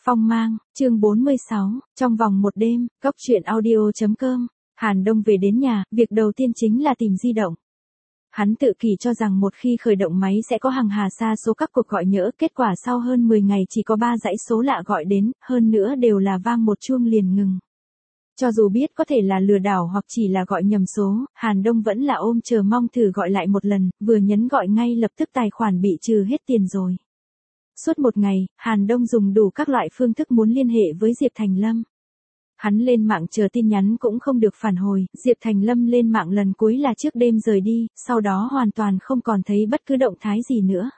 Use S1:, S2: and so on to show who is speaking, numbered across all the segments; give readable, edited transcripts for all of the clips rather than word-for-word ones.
S1: Phong mang, chương 46, trong vòng một đêm, Cốc truyện audio.com, Hàn Đông về đến nhà, việc đầu tiên chính là tìm di động. Hắn tự kỷ cho rằng một khi khởi động máy sẽ có hàng hà sa số các cuộc gọi nhỡ, kết quả sau hơn 10 ngày chỉ có 3 dãy số lạ gọi đến, hơn nữa đều là vang một chuông liền ngừng. Cho dù biết có thể là lừa đảo hoặc chỉ là gọi nhầm số, Hàn Đông vẫn là ôm chờ mong thử gọi lại một lần, vừa nhấn gọi ngay lập tức tài khoản bị trừ hết tiền rồi. Suốt một ngày, Hàn Đông dùng đủ các loại phương thức muốn liên hệ với Diệp Thành Lâm. Hắn lên mạng chờ tin nhắn cũng không được phản hồi, Diệp Thành Lâm lên mạng lần cuối là trước đêm rời đi, sau đó hoàn toàn không còn thấy bất cứ động thái gì nữa.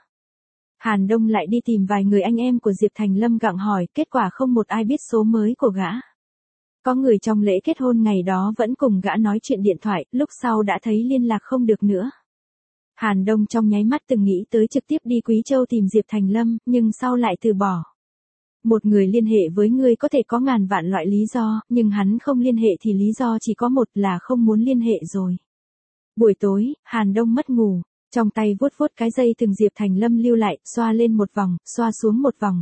S1: Hàn Đông lại đi tìm vài người anh em của Diệp Thành Lâm gặng hỏi, kết quả không một ai biết số mới của gã. Có người trong lễ kết hôn ngày đó vẫn cùng gã nói chuyện điện thoại, lúc sau đã thấy liên lạc không được nữa. Hàn Đông trong nháy mắt từng nghĩ tới trực tiếp đi Quý Châu tìm Diệp Thành Lâm, nhưng sau lại từ bỏ. Một người liên hệ với ngươi có thể có ngàn vạn loại lý do, nhưng hắn không liên hệ thì lý do chỉ có một là không muốn liên hệ rồi. Buổi tối, Hàn Đông mất ngủ, trong tay vuốt vuốt cái dây từng Diệp Thành Lâm lưu lại, xoa lên một vòng, xoa xuống một vòng,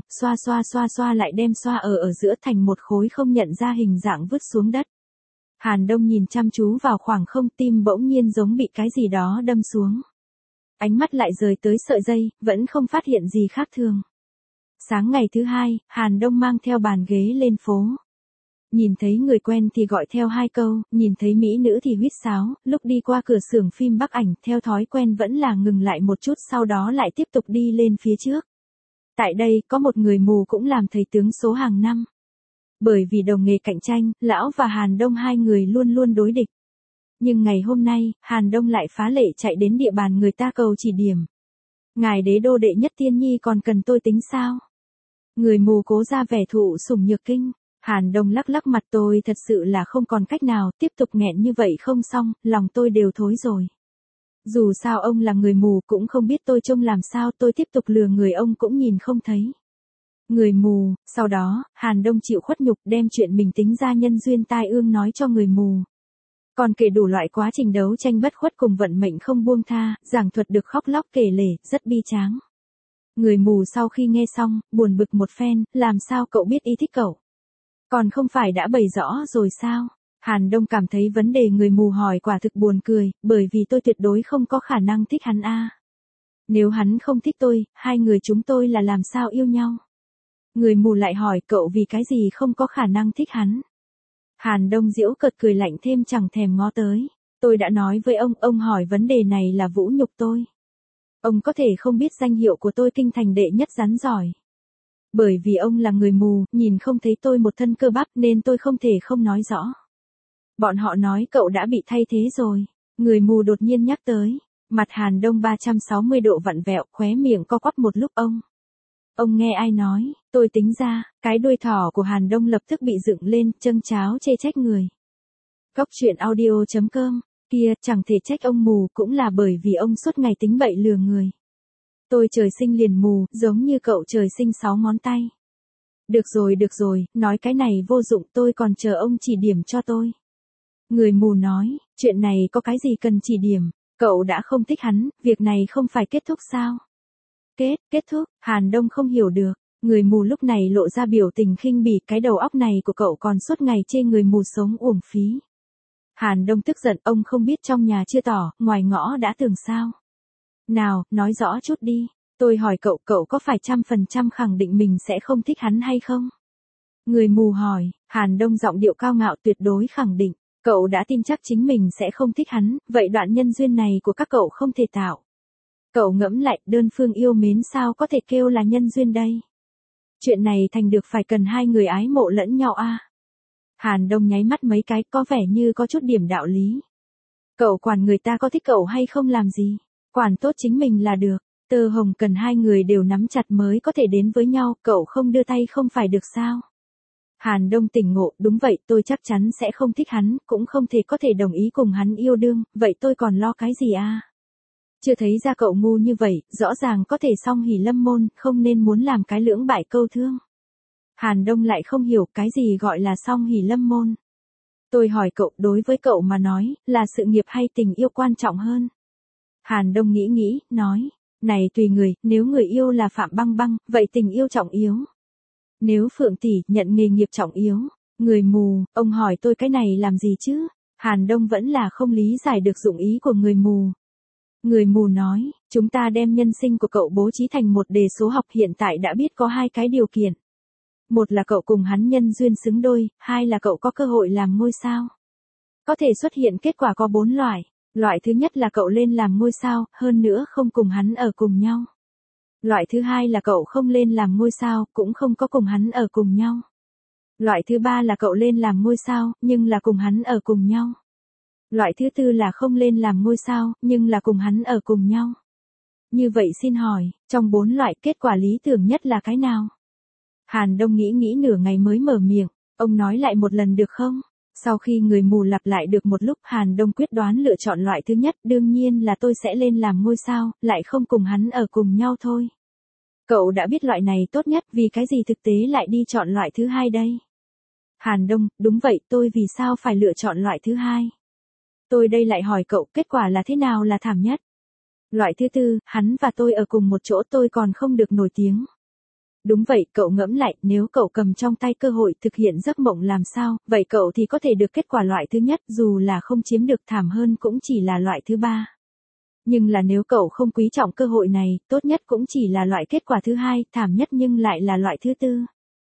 S1: xoa lại đem xoa ở giữa thành một khối không nhận ra hình dạng vứt xuống đất. Hàn Đông nhìn chăm chú vào khoảng không, tim bỗng nhiên giống bị cái gì đó đâm xuống. Ánh mắt lại rời tới sợi dây, vẫn không phát hiện gì khác thường. Sáng ngày thứ hai, Hàn Đông mang theo bàn ghế lên phố. Nhìn thấy người quen thì gọi theo 2 câu, nhìn thấy mỹ nữ thì huýt sáo, lúc đi qua cửa xưởng phim Bắc Ảnh, theo thói quen vẫn là ngừng lại một chút sau đó lại tiếp tục đi lên phía trước. Tại đây, có một người mù cũng làm thầy tướng số hàng năm. Bởi vì đồng nghề cạnh tranh, lão và Hàn Đông hai người luôn luôn đối địch. Nhưng ngày hôm nay, Hàn Đông lại phá lệ chạy đến địa bàn người ta cầu chỉ điểm. Ngài đế đô đệ nhất tiên nhi còn cần tôi tính sao? Người mù cố ra vẻ thụ sủng nhược kinh. Hàn Đông lắc lắc mặt, tôi thật sự là không còn cách nào, tiếp tục nghẹn như vậy không xong, lòng tôi đều thối rồi. Dù sao ông là người mù cũng không biết tôi trông làm sao, tôi tiếp tục lừa người ông cũng nhìn không thấy. Người mù, sau đó, Hàn Đông chịu khuất nhục đem chuyện mình tính ra nhân duyên tai ương nói cho người mù. Còn kể đủ loại quá trình đấu tranh bất khuất cùng vận mệnh không buông tha, giảng thuật được khóc lóc kể lể, rất bi tráng. Người mù sau khi nghe xong, buồn bực một phen, làm sao cậu biết y thích cậu? Còn không phải đã bày rõ rồi sao? Hàn Đông cảm thấy vấn đề người mù hỏi quả thực buồn cười, bởi vì tôi tuyệt đối không có khả năng thích hắn a. Nếu hắn không thích tôi, hai người chúng tôi là làm sao yêu nhau? Người mù lại hỏi cậu vì cái gì không có khả năng thích hắn? Hàn Đông giễu cợt cười lạnh thêm chẳng thèm ngó tới. Tôi đã nói với ông hỏi vấn đề này là vũ nhục tôi. Ông có thể không biết danh hiệu của tôi kinh thành đệ nhất rắn giỏi. Bởi vì ông là người mù, nhìn không thấy tôi một thân cơ bắp nên tôi không thể không nói rõ. Bọn họ nói cậu đã bị thay thế rồi. Người mù đột nhiên nhắc tới. Mặt Hàn Đông 360 độ vặn vẹo, khóe miệng co quắp một lúc ông. Ông nghe ai nói, tôi tính ra, cái đuôi thỏ của Hàn Đông lập tức bị dựng lên, châng cháo chê trách người. Cốc truyện audio.com, kia, chẳng thể trách ông mù cũng là bởi vì ông suốt ngày tính bậy lừa người. Tôi trời sinh liền mù, giống như cậu trời sinh 6 ngón tay. Được rồi, nói cái này vô dụng, tôi còn chờ ông chỉ điểm cho tôi. Người mù nói, chuyện này có cái gì cần chỉ điểm, cậu đã không thích hắn, việc này không phải kết thúc sao? Kết thúc, Hàn Đông không hiểu được, người mù lúc này lộ ra biểu tình khinh bỉ, cái đầu óc này của cậu còn suốt ngày chê người mù sống uổng phí. Hàn Đông tức giận, ông không biết trong nhà chưa tỏ, ngoài ngõ đã tường sao? Nào, nói rõ chút đi, tôi hỏi cậu có phải 100% khẳng định mình sẽ không thích hắn hay không? Người mù hỏi, Hàn Đông giọng điệu cao ngạo tuyệt đối khẳng định, cậu đã tin chắc chính mình sẽ không thích hắn, vậy đoạn nhân duyên này của các cậu không thể tạo. Cậu ngẫm lại, đơn phương yêu mến sao có thể kêu là nhân duyên đây? Chuyện này thành được phải cần hai người ái mộ lẫn nhau a. Hàn Đông nháy mắt mấy cái, có vẻ như có chút điểm đạo lý. Cậu quản người ta có thích cậu hay không làm gì? Quản tốt chính mình là được. Tơ hồng cần hai người đều nắm chặt mới có thể đến với nhau, cậu không đưa tay không phải được sao? Hàn Đông tỉnh ngộ, đúng vậy, tôi chắc chắn sẽ không thích hắn, cũng không có thể đồng ý cùng hắn yêu đương, vậy tôi còn lo cái gì a? Chưa thấy ra cậu ngu như vậy, rõ ràng có thể song hỷ lâm môn, không nên muốn làm cái lưỡng bại câu thương. Hàn Đông lại không hiểu cái gì gọi là song hỷ lâm môn. Tôi hỏi cậu, đối với cậu mà nói, là sự nghiệp hay tình yêu quan trọng hơn? Hàn Đông nghĩ, nói, này tùy người, nếu người yêu là Phạm Băng Băng, vậy tình yêu trọng yếu. Nếu Phượng tỷ nhận nghề nghiệp trọng yếu, người mù, ông hỏi tôi cái này làm gì chứ? Hàn Đông vẫn là không lý giải được dụng ý của người mù. Người mù nói, chúng ta đem nhân sinh của cậu bố trí thành một đề số học, hiện tại đã biết có hai cái điều kiện. Một là cậu cùng hắn nhân duyên xứng đôi, hai là cậu có cơ hội làm ngôi sao. Có thể xuất hiện kết quả có 4 loại. Loại thứ nhất là cậu lên làm ngôi sao, hơn nữa không cùng hắn ở cùng nhau. Loại thứ hai là cậu không lên làm ngôi sao, cũng không có cùng hắn ở cùng nhau. Loại thứ ba là cậu lên làm ngôi sao, nhưng là cùng hắn ở cùng nhau. Loại thứ tư là không lên làm ngôi sao, nhưng là cùng hắn ở cùng nhau. Như vậy xin hỏi, trong 4 loại kết quả lý tưởng nhất là cái nào? Hàn Đông nghĩ nửa ngày mới mở miệng, ông nói lại một lần được không? Sau khi người mù lặp lại được một lúc, Hàn Đông quyết đoán lựa chọn loại thứ nhất, đương nhiên là tôi sẽ lên làm ngôi sao, lại không cùng hắn ở cùng nhau thôi. Cậu đã biết loại này tốt nhất, vì cái gì thực tế lại đi chọn loại thứ hai đây? Hàn Đông, đúng vậy, tôi vì sao phải lựa chọn loại thứ hai? Tôi đây lại hỏi cậu, kết quả là thế nào là thảm nhất? Loại thứ tư, hắn và tôi ở cùng một chỗ, tôi còn không được nổi tiếng. Đúng vậy, cậu ngẫm lại, nếu cậu cầm trong tay cơ hội thực hiện giấc mộng làm sao, vậy cậu thì có thể được kết quả loại thứ nhất, dù là không chiếm được, thảm hơn cũng chỉ là loại thứ ba. Nhưng là nếu cậu không quý trọng cơ hội này, tốt nhất cũng chỉ là loại kết quả thứ hai, thảm nhất nhưng lại là loại thứ tư.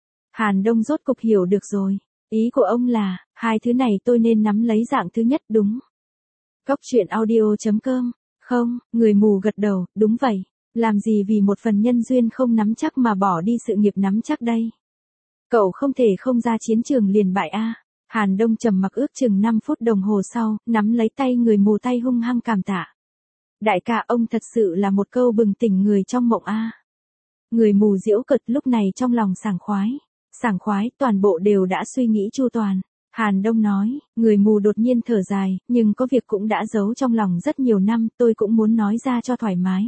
S1: Hàn Đông rốt cục hiểu được rồi. Ý của ông là, hai thứ này tôi nên nắm lấy dạng thứ nhất đúng. Góc truyện audio.com. Không, người mù gật đầu, đúng vậy. Làm gì vì một phần nhân duyên không nắm chắc mà bỏ đi sự nghiệp nắm chắc đây. Cậu không thể không ra chiến trường liền bại a. Hàn Đông trầm mặc ước chừng 5 phút đồng hồ sau, nắm lấy tay người mù, tay hung hăng cảm tạ. Đại ca, ông thật sự là một câu bừng tỉnh người trong mộng a. Người mù giễu cợt lúc này trong lòng sảng khoái. Sảng khoái, toàn bộ đều đã suy nghĩ chu toàn. Hàn Đông nói, người mù đột nhiên thở dài, nhưng có việc cũng đã giấu trong lòng rất nhiều năm, tôi cũng muốn nói ra cho thoải mái.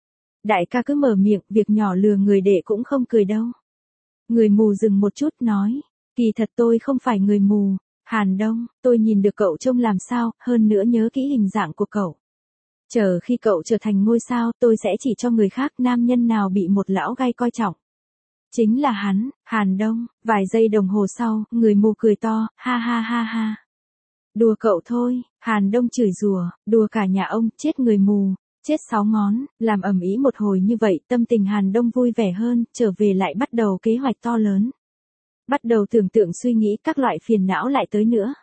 S1: Đại ca cứ mở miệng, việc nhỏ lừa người đệ cũng không cười đâu. Người mù dừng một chút nói, kỳ thật tôi không phải người mù. Hàn Đông, tôi nhìn được cậu trông làm sao, hơn nữa nhớ kỹ hình dạng của cậu. Chờ khi cậu trở thành ngôi sao, tôi sẽ chỉ cho người khác, nam nhân nào bị một lão gai coi trọng. Chính là hắn, Hàn Đông. Vài giây đồng hồ sau, người mù cười to, ha ha ha ha. Đùa cậu thôi. Hàn Đông chửi rủa, đùa cả nhà ông, chết người mù, chết 6 ngón, làm ầm ĩ một hồi như vậy, tâm tình Hàn Đông vui vẻ hơn, trở về lại bắt đầu kế hoạch to lớn. Bắt đầu tưởng tượng suy nghĩ các loại phiền não lại tới nữa.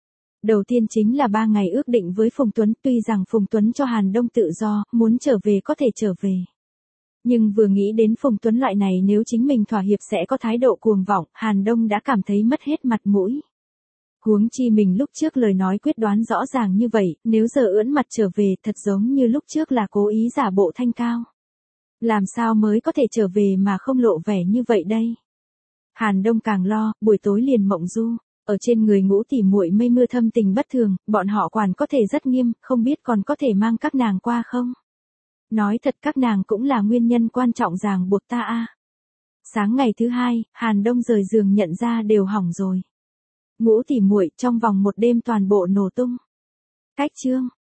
S1: Đầu tiên chính là 3 ngày ước định với Phùng Tuấn, tuy rằng Phùng Tuấn cho Hàn Đông tự do, muốn trở về có thể trở về. Nhưng vừa nghĩ đến Phùng Tuấn loại này nếu chính mình thỏa hiệp sẽ có thái độ cuồng vọng, Hàn Đông đã cảm thấy mất hết mặt mũi. Huống chi mình lúc trước lời nói quyết đoán rõ ràng như vậy, nếu giờ ưỡn mặt trở về thật giống như lúc trước là cố ý giả bộ thanh cao. Làm sao mới có thể trở về mà không lộ vẻ như vậy đây? Hàn Đông càng lo, buổi tối liền mộng du, ở trên người Ngũ tỷ muội mây mưa thâm tình bất thường, bọn họ quản có thể rất nghiêm, không biết còn có thể mang các nàng qua không? Nói thật các nàng cũng là nguyên nhân quan trọng ràng buộc ta a. Sáng ngày thứ hai, Hàn Đông rời giường nhận ra đều hỏng rồi. Ngũ tỷ muội trong vòng một đêm toàn bộ nổ tung. Cách chương